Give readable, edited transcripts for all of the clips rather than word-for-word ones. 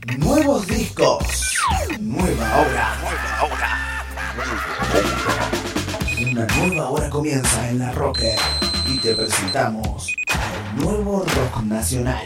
Nuevos discos, nueva hora. Una nueva hora comienza en La Rocker y te presentamos al nuevo rock nacional.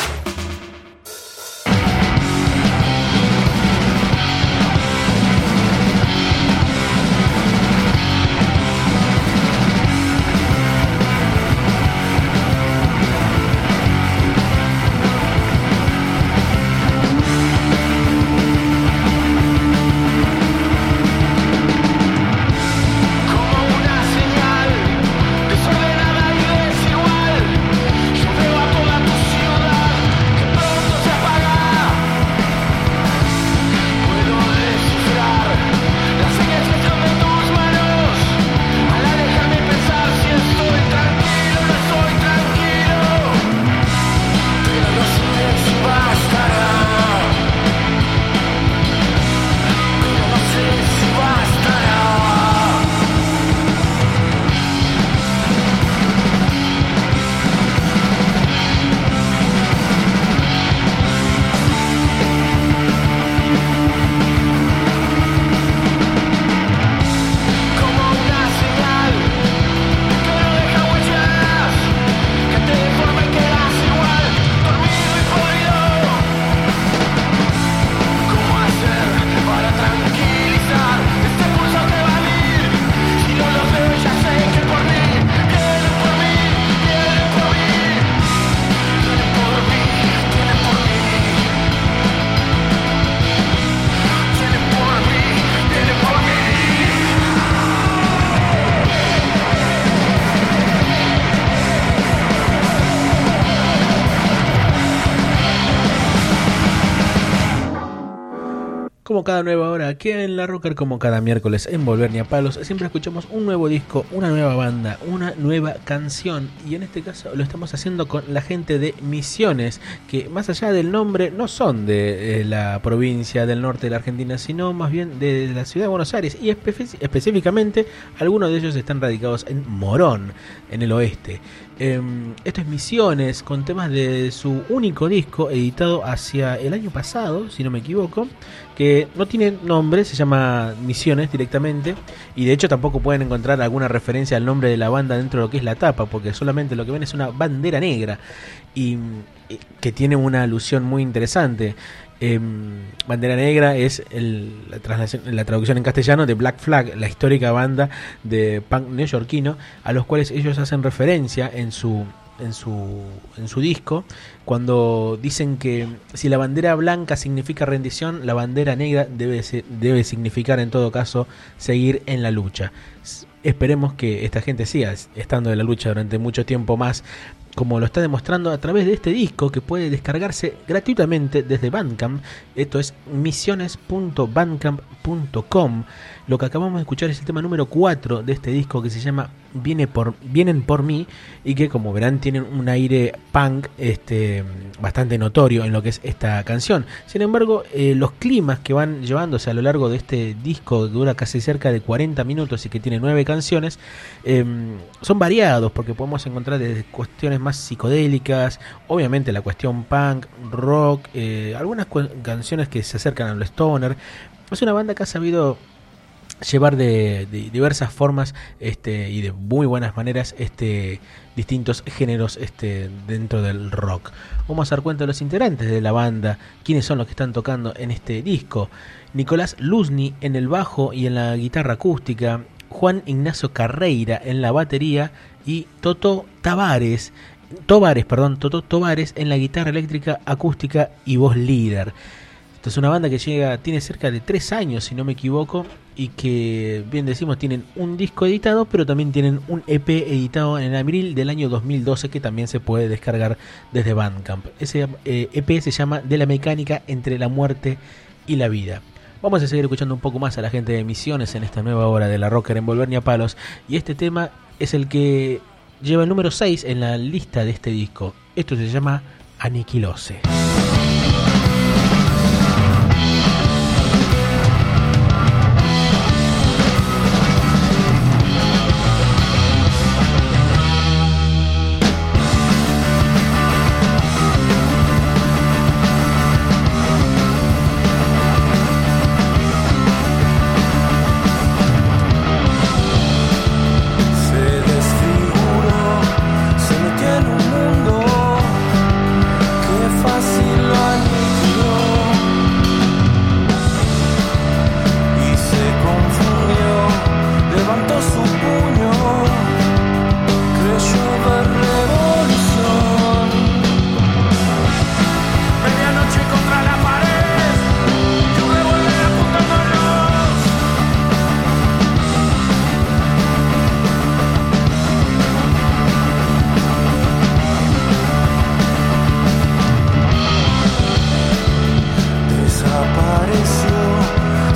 Como cada nueva hora aquí en La Rocker, como cada miércoles en Volver Ni a Palos, siempre escuchamos un nuevo disco, una nueva banda, una nueva canción. Y en este caso lo estamos haciendo con la gente de Misiones, que más allá del nombre no son de la provincia del norte de la Argentina, sino más bien de la ciudad de Buenos Aires. Y específicamente algunos de ellos están radicados en Morón, en el oeste. Esto es Misiones, con temas de su único disco editado hacia el año pasado, si no me equivoco, que no tiene nombre, se llama Misiones directamente, y de hecho tampoco pueden encontrar alguna referencia al nombre de la banda dentro de lo que es la tapa, porque solamente lo que ven es una bandera negra, y que tiene una alusión muy interesante. Bandera Negra es la traducción en castellano de Black Flag, la histórica banda de punk neoyorquino a los cuales ellos hacen referencia en su disco, cuando dicen que si la bandera blanca significa rendición, la bandera negra debe significar en todo caso seguir en la lucha. Esperemos que esta gente siga estando en la lucha durante mucho tiempo más, como lo está demostrando a través de este disco que puede descargarse gratuitamente desde Bandcamp. Esto es misiones.bandcamp.com. Lo que acabamos de escuchar es el tema número 4 de este disco, que se llama Vienen por mí, y que, como verán, tienen un aire punk bastante notorio en lo que es esta canción. Sin embargo, los climas que van llevándose a lo largo de este disco, que dura casi cerca de 40 minutos y que tiene 9 canciones, son variados, porque podemos encontrar desde cuestiones más psicodélicas, obviamente la cuestión punk, rock, algunas canciones que se acercan al stoner. Es una banda que ha sabido llevar de diversas formas y de muy buenas maneras distintos géneros dentro del rock. Vamos a dar cuenta de los integrantes de la banda, quiénes son los que están tocando en este disco. Nicolás Luzny en el bajo y en la guitarra acústica, Juan Ignacio Carreira en la batería y Toto Tovares en la guitarra eléctrica, acústica y voz líder. Esta es una banda que tiene cerca de 3 años, si no me equivoco, y que, bien decimos, tienen un disco editado, pero también tienen un EP editado en abril del año 2012 que también se puede descargar desde Bandcamp. Ese EP se llama De la mecánica entre la muerte y la vida. Vamos a seguir escuchando un poco más a la gente de Misiones en esta nueva hora de La Rocker en Volver Ni a Palos, y este tema es el que lleva el número 6 en la lista de este disco. Esto se llama Aniquilose.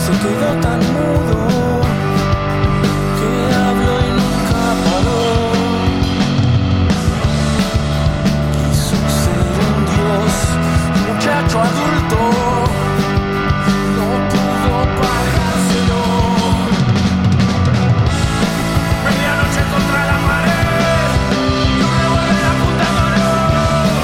se quedó tan mudo que habló y nunca paró. Quiso ser un dios, muchacho adulto, no pudo pagárselo. Medianoche contra la pared y un revólver apuntándonos.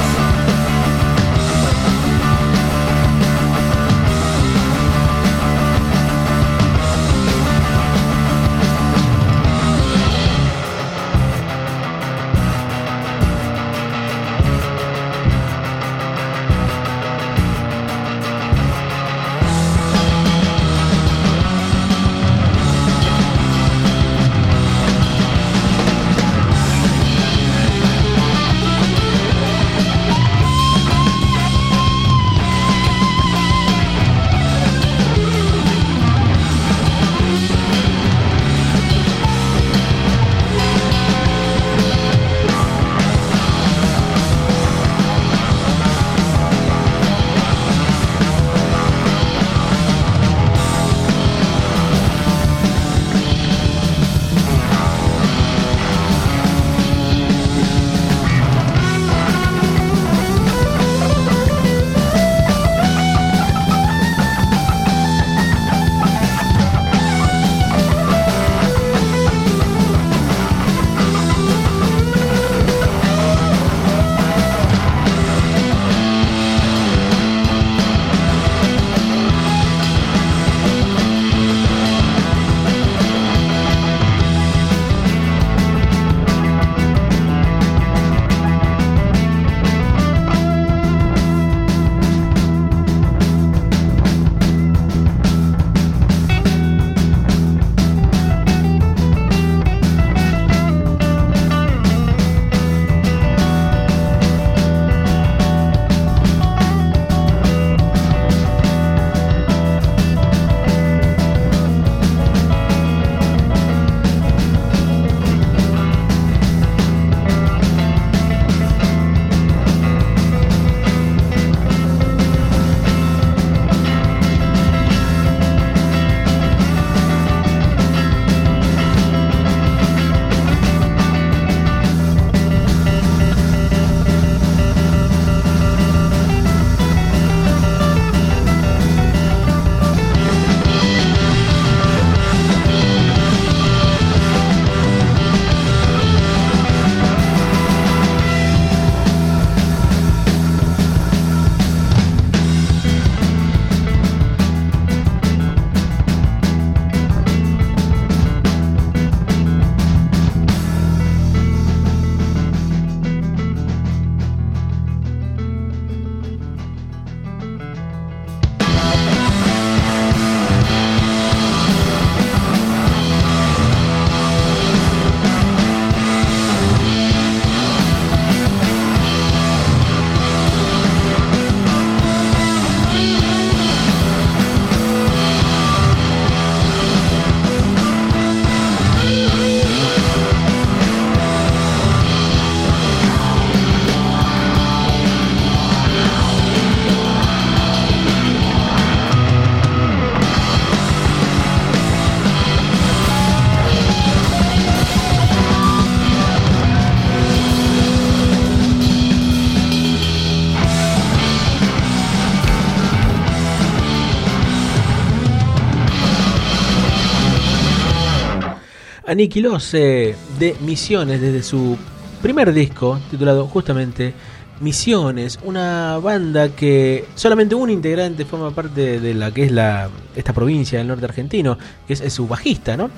Aniquilóse de Misiones desde su primer disco titulado justamente Misiones, una banda que solamente un integrante forma parte de la que es esta provincia del norte argentino, que es su bajista, ¿no?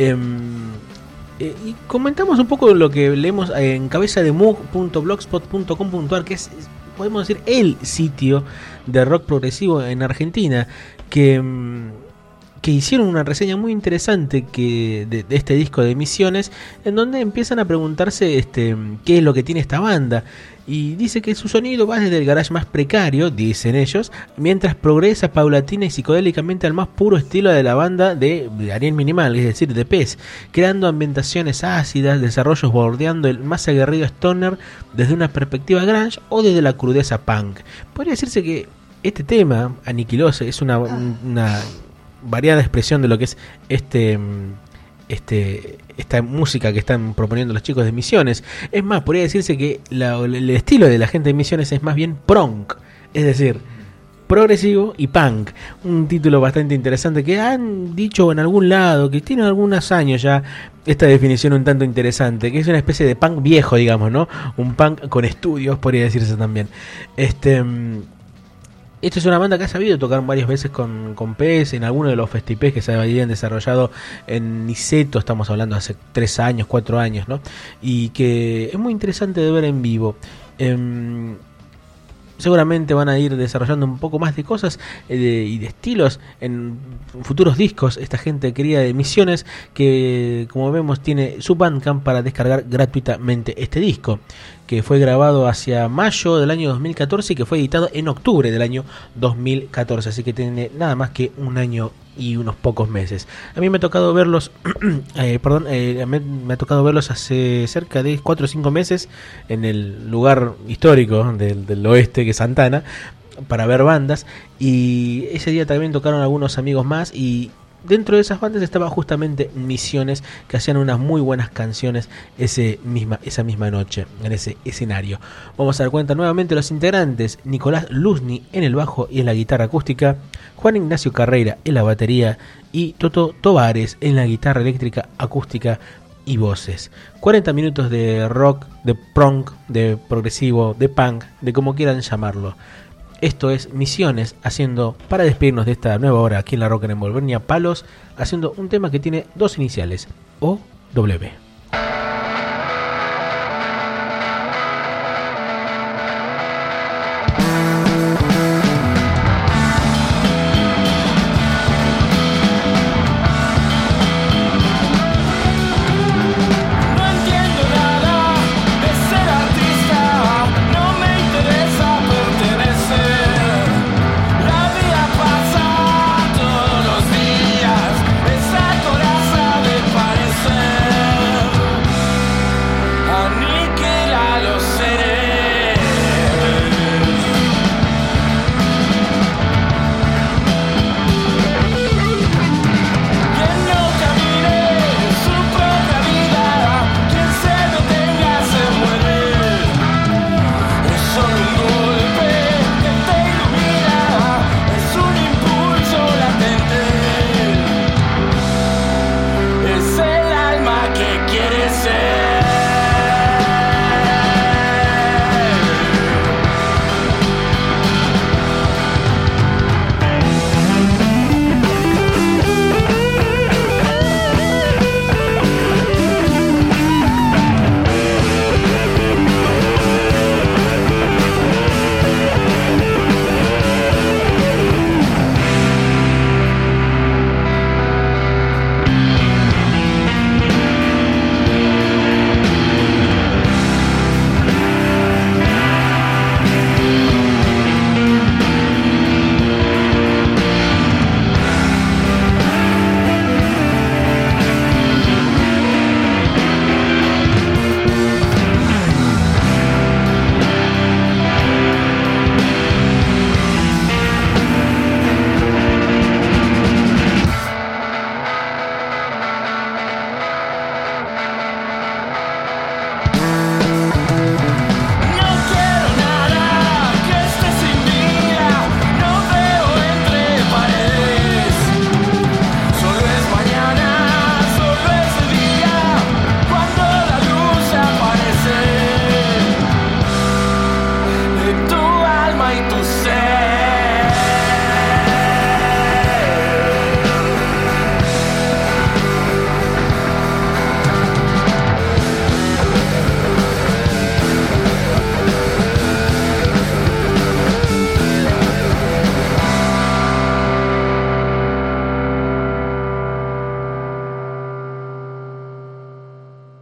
Y comentamos un poco lo que leemos en cabezademug.blogspot.com.ar, que es, podemos decir, el sitio de rock progresivo en Argentina, que hicieron una reseña muy interesante de este disco de Misiones, en donde empiezan a preguntarse qué es lo que tiene esta banda. Y dice que su sonido va desde el garage más precario, dicen ellos, mientras progresa paulatina y psicodélicamente al más puro estilo de la banda de Ariel Minimal, es decir, de Pez, creando ambientaciones ácidas, desarrollos bordeando el más aguerrido stoner desde una perspectiva grunge o desde la crudeza punk. Podría decirse que este tema, Aniquilóse, es una variada expresión de lo que es esta música que están proponiendo los chicos de Misiones. Es más, podría decirse que el estilo de la gente de Misiones es más bien prog, es decir, progresivo y punk. Un título bastante interesante que han dicho en algún lado, que tiene algunos años ya esta definición un tanto interesante, que es una especie de punk viejo, digamos, ¿no? Un punk con estudios, podría decirse también. Esta es una banda que ha sabido tocar varias veces con PS en alguno de los festivales que se habían desarrollado en Niceto, estamos hablando hace 3 años, 4 años, ¿no? Y que es muy interesante de ver en vivo. Seguramente van a ir desarrollando un poco más de cosas y de estilos en futuros discos. Esta gente querida de Misiones, que como vemos tiene su Bandcamp para descargar gratuitamente este disco, que fue grabado hacia mayo del año 2014 y que fue editado en octubre del año 2014, así que tiene nada más que un año y unos pocos meses. A mí me ha tocado verlos me ha tocado verlos hace cerca de 4 o 5 meses en el lugar histórico del oeste, que es Santana, para ver bandas, y ese día también tocaron algunos amigos más, y dentro de esas bandas estaba justamente Misiones, que hacían unas muy buenas canciones esa misma noche en ese escenario. Vamos a dar cuenta nuevamente de los integrantes: Nicolás Luzny en el bajo y en la guitarra acústica, Juan Ignacio Carreira en la batería y Toto Tovares en la guitarra eléctrica, acústica y voces. 40 minutos de rock, de prog, de progresivo, de punk, de como quieran llamarlo. Esto es Misiones, haciendo, para despedirnos de esta nueva hora aquí en La Rocker en Volvernia Palos, haciendo un tema que tiene 2 iniciales, O-W.